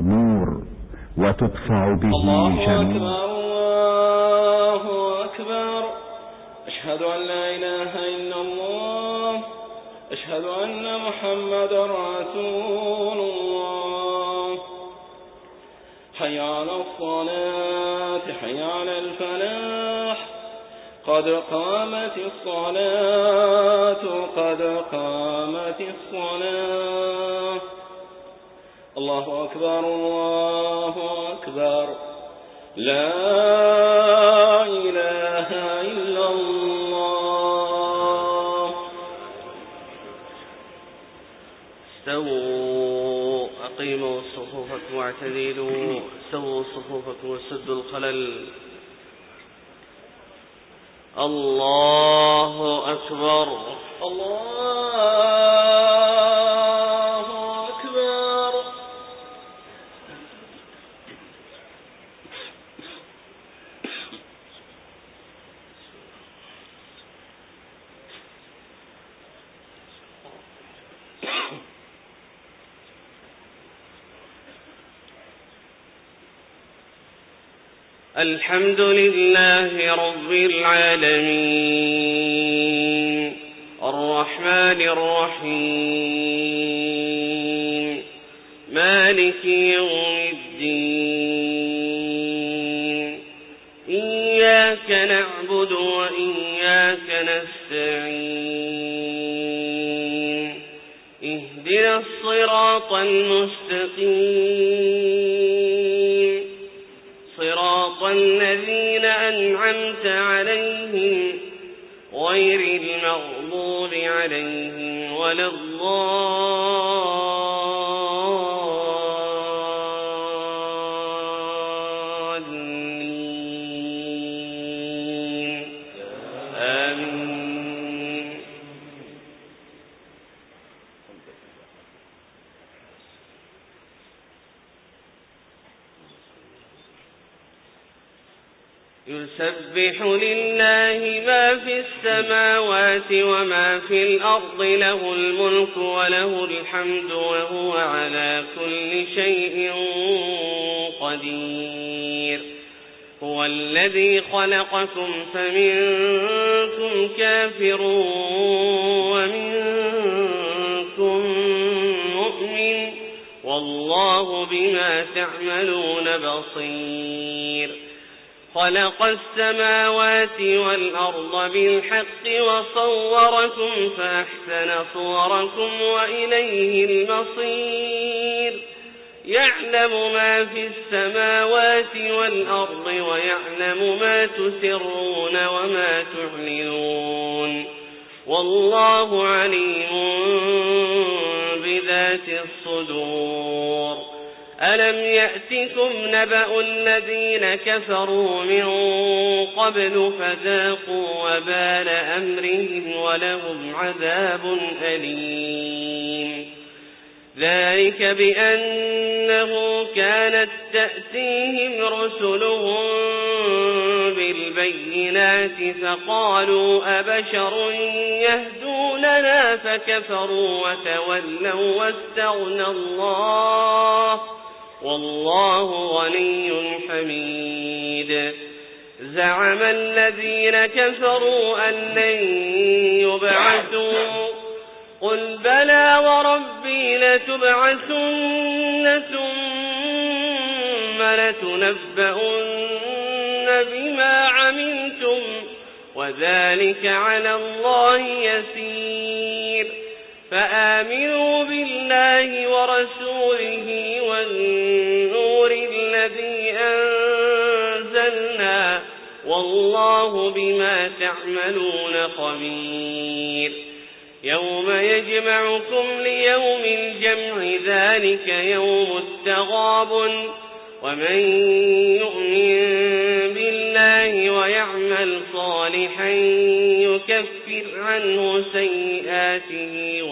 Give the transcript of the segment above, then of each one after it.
نور وتدفع به الله أكبر الله أكبر. أشهد أن لا إله إلا الله. أشهد أن محمد رسول الله. حي على الصلاة حي على الفلاح. قد قامت الصلاة قد قامت الصلاة. الله أكبر الله أكبر. لا إله إلا الله. استووا أقيموا صفوفكم واعتدلوا. سووا صفوفكم وسدوا الخلل. الله أكبر الله أكبر. الحمد لله رب العالمين الرحمن الرحيم مالك يوم الدين. إياك نعبد وإياك نستعين. اهدنا الصراط المستقيم صراط الذين أنعمت عليهم غير المغضوب عليهم ولا الضالين. آمين. يسبح لله ما في السماوات وما في الأرض له الملك وله الحمد وهو على كل شيء قدير. هو الذي خلقكم فمنكم كافر ومنكم مؤمن والله بما تعملون بصير. خلق السماوات والأرض بالحق وصوركم فأحسن صوركم وإليه المصير. يعلم ما في السماوات والأرض ويعلم ما تسرون وما تعلنون والله عليم بذات الصدور. ألم يأتكم نبأ الذين كفروا من قبل فذاقوا وبال أمرهم ولهم عذاب أليم. ذلك بأنه كانت تأتيهم رسلهم بالبينات فقالوا أبشر يهدوننا فكفروا وتولوا واستغنى الله والله غني حميد. زعم الذين كفروا أن لن يبعثوا قل بلى وربي لتبعثن ثم لتنبؤن بما عملتم وذلك على الله يسير. فآمنوا بالله ورسوله والنور الذي أنزلنا والله بما تعملون خبير. يوم يجمعكم ليوم الجمع ذلك يوم التغابن. ومن يؤمن بالله ويعمل صالحا يكفر عنه سيئاته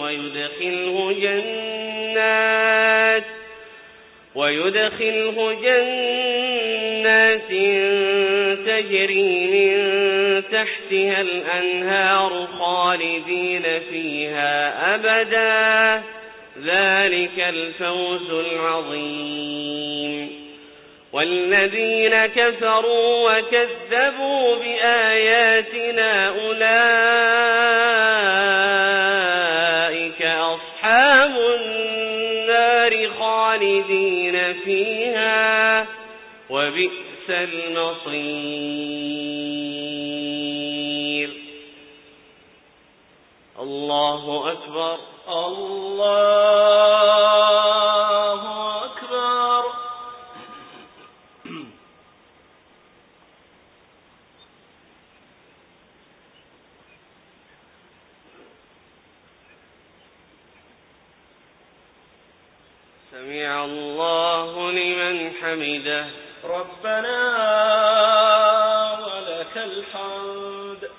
ويدخله جنات تجري من تحتها الأنهار خالدين فيها أبدا. ذلك الفوز العظيم. والذين كفروا وكذبوا بآياتنا أولئك أصحاب النار خالدين فيها وبئس المصير. الله أكبر. الله أكبر. سمع الله لمن حمده. ربنا ولك الحمد.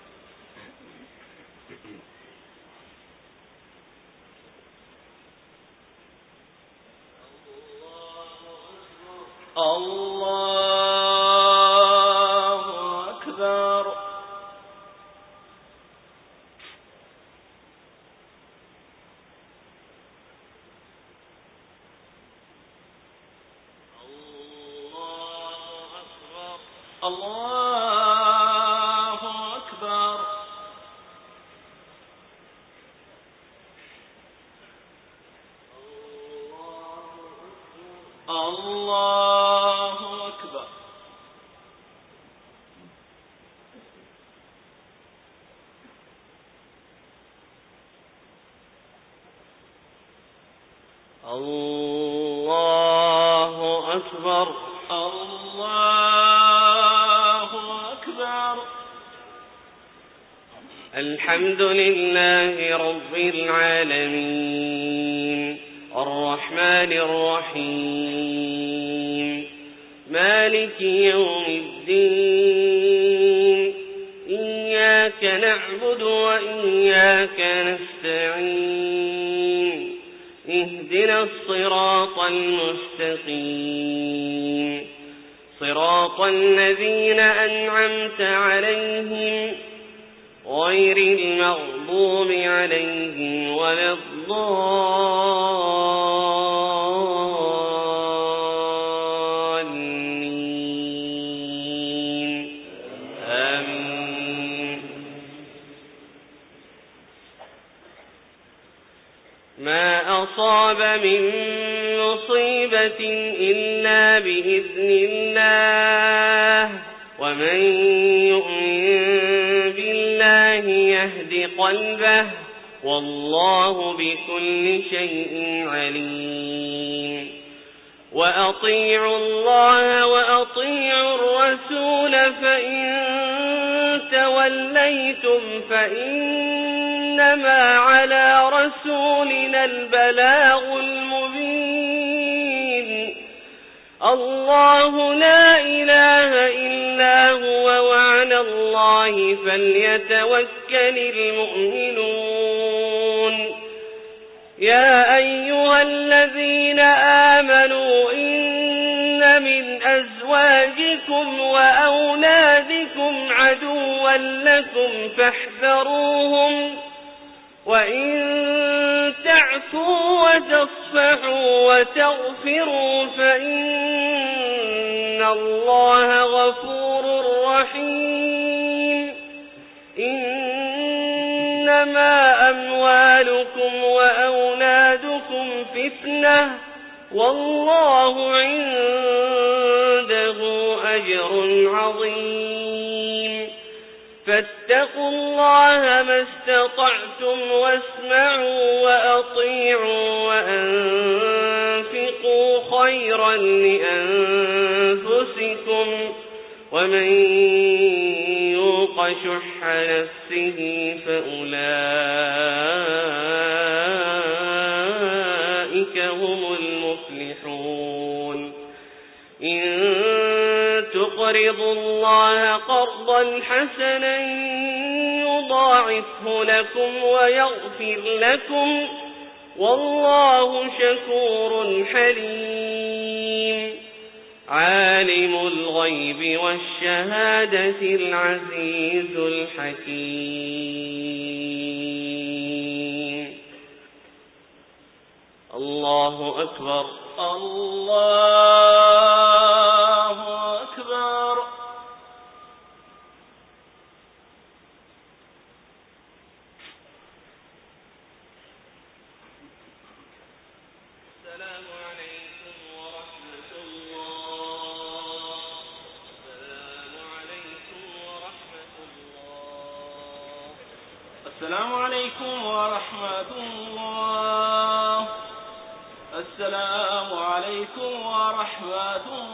الله أكبر. الله أكبر. الله أكبر. الله أكبر. الله أكبر. الحمد لله رب العالمين الرحمن الرحيم مالك يوم الدين إياك نعبد وإياك نستعين اهدنا الصراط المستقيم صراط الذين أنعمت عليهم غير المغضوب عليهم ولا الضالين آمين. ما أصاب من مصيبة إلا بإذن الله ومن يؤمن بالله يهد قلبه والله بكل شيء عليم. وأطيعوا الله وأطيعوا الرسول فإن توليتم فإنما على رسولنا البلاغ المبين. الله لا إله إلا هو وعلى الله فليتوكل المؤمنون. يا أيها الذين آمنوا إن من أزواجكم وأولادكم عدوا لكم فاحذروهم وإن تعفوا وتصفحوا وتغفروا فإن الله غفور رحيم. إنما أموالكم وأولادكم فتنة والله عنده أجر عظيم. فاتقوا الله ما استطعتم واسمعوا وأطيعوا وأنفقوا خيرا لأنفسكم ومن يوق شح نفسه فأولئك هم المفلحون. إن تقرضوا الله قرضا حسنا يضاعفه لكم ويغفر لكم والله شكور حليم. عالم الغيب والشهادة العزيز الحكيم. الله أكبر. الله السلام عليكم ورحمة الله. السلام عليكم ورحمة الله.